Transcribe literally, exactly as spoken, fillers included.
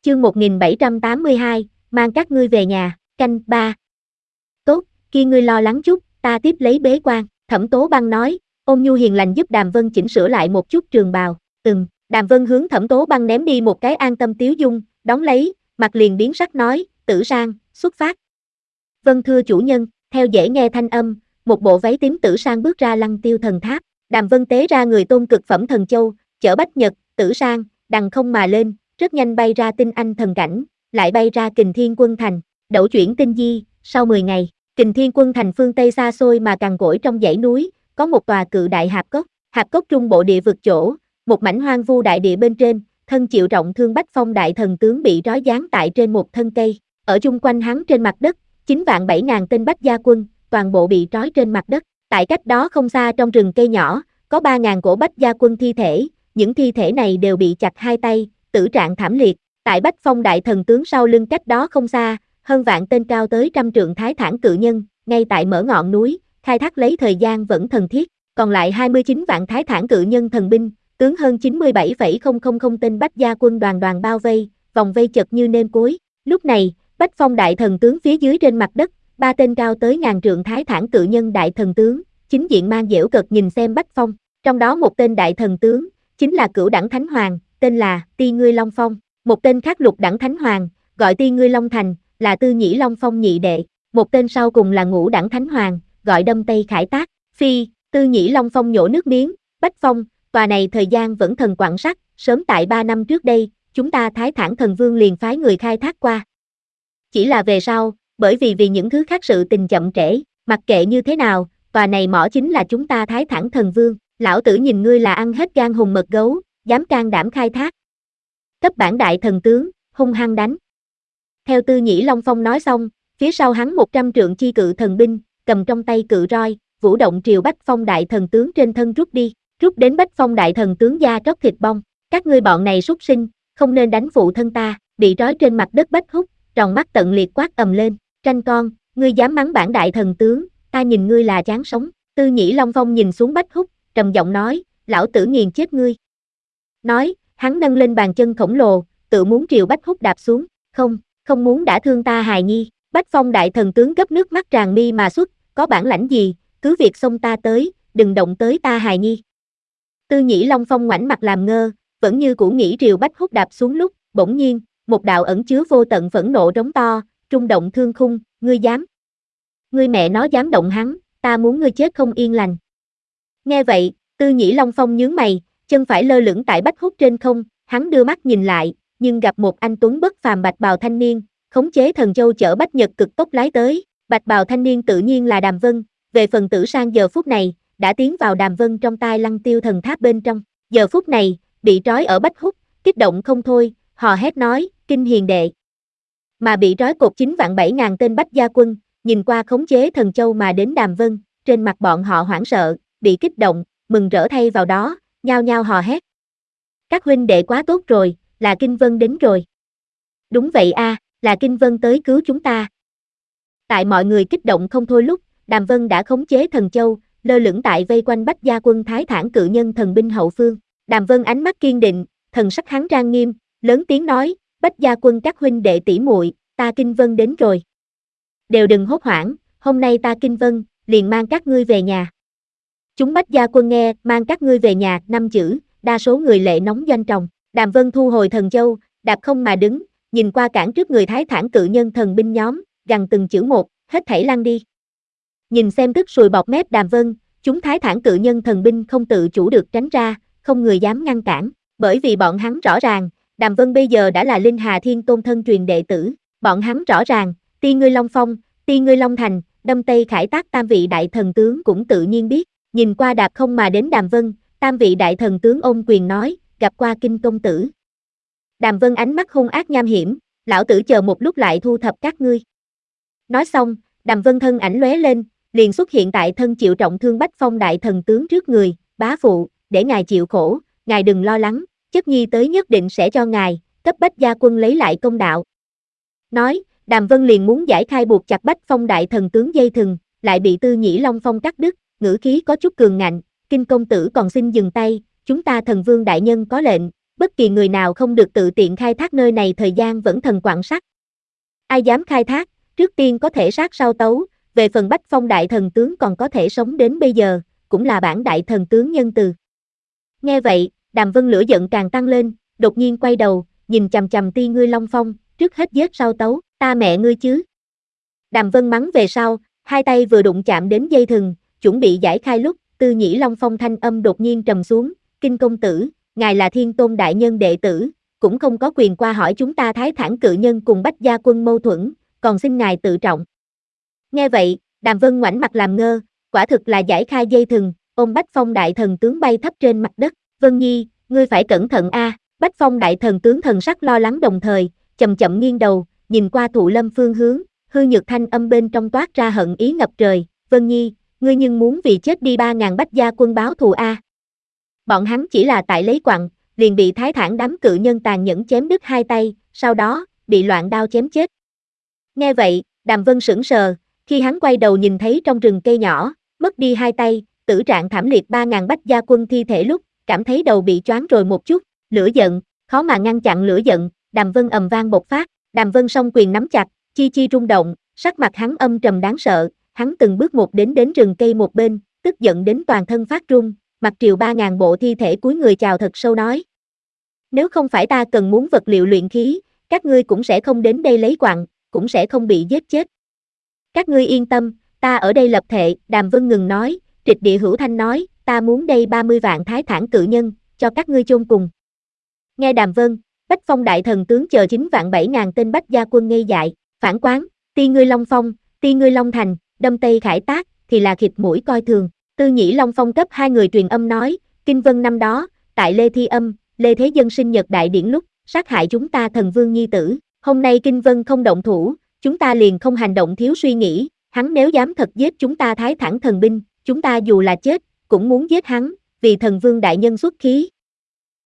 Chương một nghìn bảy trăm tám mươi hai, mang các ngươi về nhà, canh ba. Tốt, kia ngươi lo lắng chút, ta tiếp lấy bế quan, Thẩm Tố Băng nói, ôn nhu hiền lành giúp Đàm Vân chỉnh sửa lại một chút trường bào. Ừm, Đàm Vân hướng Thẩm Tố Băng ném đi một cái an tâm tiếu dung, đón lấy, mặt liền biến sắc nói, Tử Sang, xuất phát. Vâng thưa chủ nhân, theo dễ nghe thanh âm, một bộ váy tím Tử Sang bước ra Lăng Tiêu Thần Tháp. Đàm Vân tế ra người tôn cực phẩm thần châu, chở Bách Nhật, Tử Sang, đằng không mà lên, rất nhanh bay ra tinh anh thần cảnh, lại bay ra Kình Thiên Quân Thành, đẩu chuyển tinh di. Sau mười ngày, Kình Thiên Quân Thành phương Tây xa xôi mà cằn cỗi trong dãy núi, có một tòa cự đại hạp cốc, hạp cốc trung bộ địa vực chỗ, một mảnh hoang vu đại địa bên trên, thân chịu trọng thương Bách Phong đại thần tướng bị trói giáng tại trên một thân cây, ở chung quanh hắn trên mặt đất, chín vạn bảy ngàn tên Bách gia quân, toàn bộ bị trói trên mặt đất, tại cách đó không xa trong rừng cây nhỏ, có ba ngàn cổ Bách gia quân thi thể, những thi thể này đều bị chặt hai tay, tử trạng thảm liệt, tại Bách Phong đại thần tướng sau lưng cách đó không xa, hơn vạn tên cao tới trăm trượng thái thản cự nhân, ngay tại mở ngọn núi, khai thác lấy thời gian vẫn thần thiết, còn lại hai mươi chín vạn thái thản cự nhân thần binh, tướng hơn chín mươi bảy phẩy không không không tên Bách gia quân đoàn đoàn bao vây, vòng vây chật như nêm cối. Lúc này, Bách Phong đại thần tướng phía dưới trên mặt đất, ba tên cao tới ngàn trượng thái thản cự nhân đại thần tướng, chính diện mang dễu cợt nhìn xem Bách Phong, trong đó một tên đại thần tướng, chính là cửu đẳng thánh hoàng, tên là Ti Ngươi Long Phong, một tên khác lục đẳng thánh hoàng, gọi Ti Ngươi Long Thành, là Tư Nhĩ Long Phong nhị đệ, một tên sau cùng là ngũ đẳng thánh hoàng, gọi Đâm Tây Khải Tác. Phi, Tư Nhĩ Long Phong nhổ nước miếng, Bách Phong, tòa này thời gian vẫn thần quặng sắt, sớm tại ba năm trước đây, chúng ta Thái Thản Thần Vương liền phái người khai thác qua. Chỉ là về sau, bởi vì vì những thứ khác sự tình chậm trễ, mặc kệ như thế nào, tòa này mỏ chính là chúng ta Thái Thản Thần Vương, lão tử nhìn ngươi là ăn hết gan hùng mật gấu, dám can đảm khai thác. Cấp bản đại thần tướng, hung hăng đánh. Theo Tư Nhĩ Long Phong nói xong, phía sau hắn một trăm trượng chi cự thần binh, cầm trong tay cự roi, vũ động triều Bách Phong đại thần tướng trên thân rút đi, rút đến Bách Phong đại thần tướng da tróc thịt bong. Các ngươi bọn này súc sinh, không nên đánh phụ thân ta, bị trói trên mặt đất Bách Húc, tròn mắt tận liệt quát ầm lên, tranh con, ngươi dám mắng bản đại thần tướng, ta nhìn ngươi là chán sống. Tư Nhĩ Long Phong nhìn xuống Bách Húc, trầm giọng nói, lão tử nghiền chết ngươi. Nói, hắn nâng lên bàn chân khổng lồ, tự muốn triều Bách Húc đạp xuống, không, không muốn đã thương ta hài nhi. Bách Phong đại thần tướng gấp nước mắt tràn mi mà xuất, có bản lãnh gì, cứ việc xông ta tới, đừng động tới ta hài nhi. Tư Nhĩ Long Phong ngoảnh mặt làm ngơ, vẫn như cũ nghĩ triều Bách Húc đạp xuống lúc, bỗng nhiên, một đạo ẩn chứa vô tận phẫn nộ rống to, trung động thương khung, ngươi dám. Ngươi mẹ nó dám động hắn, ta muốn ngươi chết không yên lành. Nghe vậy, Tư Nhĩ Long Phong nhướng mày, chân phải lơ lửng tại Bách Húc trên không, hắn đưa mắt nhìn lại, nhưng gặp một anh tuấn bất phàm bạch bào thanh niên, khống chế thần châu chở Bách Nhật cực tốc lái tới, bạch bào thanh niên tự nhiên là Đàm Vân, về phần Tử Sang giờ phút này, đã tiến vào Đàm Vân trong tai Lăng Tiêu Thần Tháp bên trong, giờ phút này, bị trói ở Bách Húc, kích động không thôi, hò hét nói, kinh hiền đệ. Mà bị trói cột chín vạn bảy ngàn tên Bách gia quân, nhìn qua khống chế thần châu mà đến Đàm Vân, trên mặt bọn họ hoảng sợ, bị kích động, mừng rỡ thay vào đó, nhao nhao hò hét. Các huynh đệ quá tốt rồi, là Kinh Vân đến rồi. Đúng vậy a, là Kinh Vân tới cứu chúng ta. Tại mọi người kích động không thôi lúc, Đàm Vân đã khống chế thần châu, lơ lửng tại vây quanh Bách gia quân Thái Thản cự nhân thần binh hậu phương. Đàm Vân ánh mắt kiên định, thần sắc hắn trang nghiêm, lớn tiếng nói, Bách gia quân các huynh đệ tỷ muội, ta Kinh Vân đến rồi. Đều đừng hốt hoảng, hôm nay ta Kinh Vân, liền mang các ngươi về nhà. Chúng Bách gia quân nghe, mang các ngươi về nhà, năm chữ, đa số người lệ nóng doanh tròng. Đàm Vân thu hồi thần châu, đạp không mà đứng, nhìn qua cản trước người Thái Thản cự nhân thần binh nhóm, gằn từng chữ một, hết thảy lăn đi. Nhìn xem tức sùi bọt mép Đàm Vân, chúng Thái Thản cự nhân thần binh không tự chủ được tránh ra, không người dám ngăn cản, bởi vì bọn hắn rõ ràng, Đàm Vân bây giờ đã là Linh Hà Thiên Tôn thân truyền đệ tử, bọn hắn rõ ràng, Ti Ngươi Long Phong, Ti Ngươi Long Thành, Đâm Tây Khải Tác tam vị đại thần tướng cũng tự nhiên biết, nhìn qua đạp không mà đến Đàm Vân, tam vị đại thần tướng ôm quyền nói, gặp qua Kinh công tử. Đàm Vân ánh mắt hung ác nham hiểm, lão tử chờ một lúc lại thu thập các ngươi. Nói xong, Đàm Vân thân ảnh lóe lên, liền xuất hiện tại thân chịu trọng thương Bách Phong đại thần tướng trước người, bá phụ, để ngài chịu khổ, ngài đừng lo lắng, chất nhi tới nhất định sẽ cho ngài, cấp Bách gia quân lấy lại công đạo. Nói, Đàm Vân liền muốn giải khai buộc chặt Bách Phong đại thần tướng dây thừng, lại bị Tư Nhĩ Long Phong cắt đứt, ngữ khí có chút cường ngạnh, Kinh công tử còn xin dừng tay, chúng ta thần vương đại nhân có lệnh, bất kỳ người nào không được tự tiện khai thác nơi này thời gian vẫn thần quặng sắt. Ai dám khai thác, trước tiên có thể sát sau tấu, về phần Bách Phong đại thần tướng còn có thể sống đến bây giờ, cũng là bản đại thần tướng nhân từ. Nghe vậy, Đàm Vân lửa giận càng tăng lên, đột nhiên quay đầu, nhìn chằm chằm Ti Ngươi Long Phong, trước hết giết sau tấu, ta mẹ ngươi chứ. Đàm Vân mắng về sau, hai tay vừa đụng chạm đến dây thừng, chuẩn bị giải khai lúc, Tư Nhĩ Long Phong thanh âm đột nhiên trầm xuống, Kinh công tử, ngài là Thiên Tôn đại nhân đệ tử, cũng không có quyền qua hỏi chúng ta Thái Thản cự nhân cùng Bách Gia quân mâu thuẫn, còn xin ngài tự trọng. Nghe vậy, Đàm Vân ngoảnh mặt làm ngơ, quả thực là giải khai dây thừng, ôm Bách Phong đại thần tướng bay thấp trên mặt đất, Vân Nhi, ngươi phải cẩn thận a. Bách Phong đại thần tướng thần sắc lo lắng đồng thời, chậm chậm nghiêng đầu, nhìn qua Thụ Lâm phương hướng, hư nhược thanh âm bên trong toát ra hận ý ngập trời, Vân Nhi, ngươi nhưng muốn vì chết đi ba ngàn Bách Gia quân báo thù a. Bọn hắn chỉ là tại lấy quặng, liền bị Thái Thản đám cự nhân tàn nhẫn chém đứt hai tay, sau đó, bị loạn đao chém chết. Nghe vậy, Đàm Vân sững sờ, khi hắn quay đầu nhìn thấy trong rừng cây nhỏ, mất đi hai tay, tử trạng thảm liệt ba ngàn Bách Gia quân thi thể lúc, cảm thấy đầu bị choáng rồi một chút, lửa giận, khó mà ngăn chặn lửa giận, Đàm Vân ầm vang bộc phát, Đàm Vân song quyền nắm chặt, chi chi rung động, sắc mặt hắn âm trầm đáng sợ, hắn từng bước một đến đến rừng cây một bên, tức giận đến toàn thân phát run, mặt triều ba ngàn bộ thi thể cúi người chào thật sâu nói. Nếu không phải ta cần muốn vật liệu luyện khí, các ngươi cũng sẽ không đến đây lấy quặng, cũng sẽ không bị giết chết. Các ngươi yên tâm, ta ở đây lập thệ, Đàm Vân ngừng nói, trịch địa hữu thanh nói, ta muốn đây ba mươi vạn Thái Thản cự nhân, cho các ngươi chôn cùng. Nghe Đàm Vân, Bách Phong đại thần tướng chờ chín vạn bảy ngàn tên Bách Gia quân ngây dại, phản quán, Ti Ngươi Long Phong, Ti Ngươi Long Thành, đâm tây khải tác, thì là khịt mũi coi thường. Tư Nhĩ Long Phong cấp hai người truyền âm nói, Kinh Vân năm đó, tại Lê Thi Âm, Lê Thế Dân sinh nhật đại điển lúc, sát hại chúng ta thần vương nhi tử, hôm nay Kinh Vân không động thủ, chúng ta liền không hành động thiếu suy nghĩ, hắn nếu dám thật giết chúng ta Thái Thản thần binh, chúng ta dù là chết, cũng muốn giết hắn, vì thần vương đại nhân xuất khí,